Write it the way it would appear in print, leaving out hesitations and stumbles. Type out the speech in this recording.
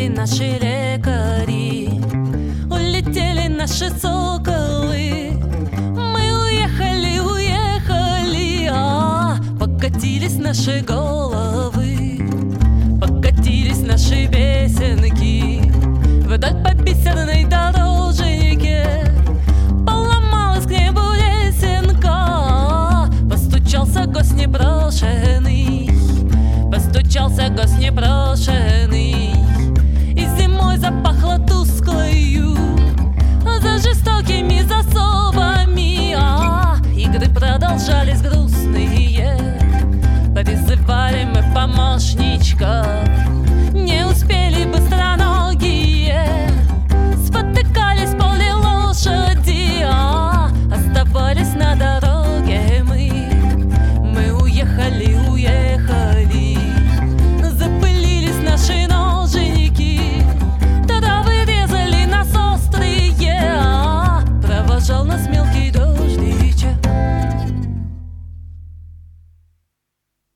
Улетели наши лекари, улетели наши соколы. Мы уехали, уехали, покатились наши головы, покатились наши песенки вдоль по бисерной дороженьке. Поломалась к небу лесенка, постучался гость непрошенный, постучался гость непрошенный.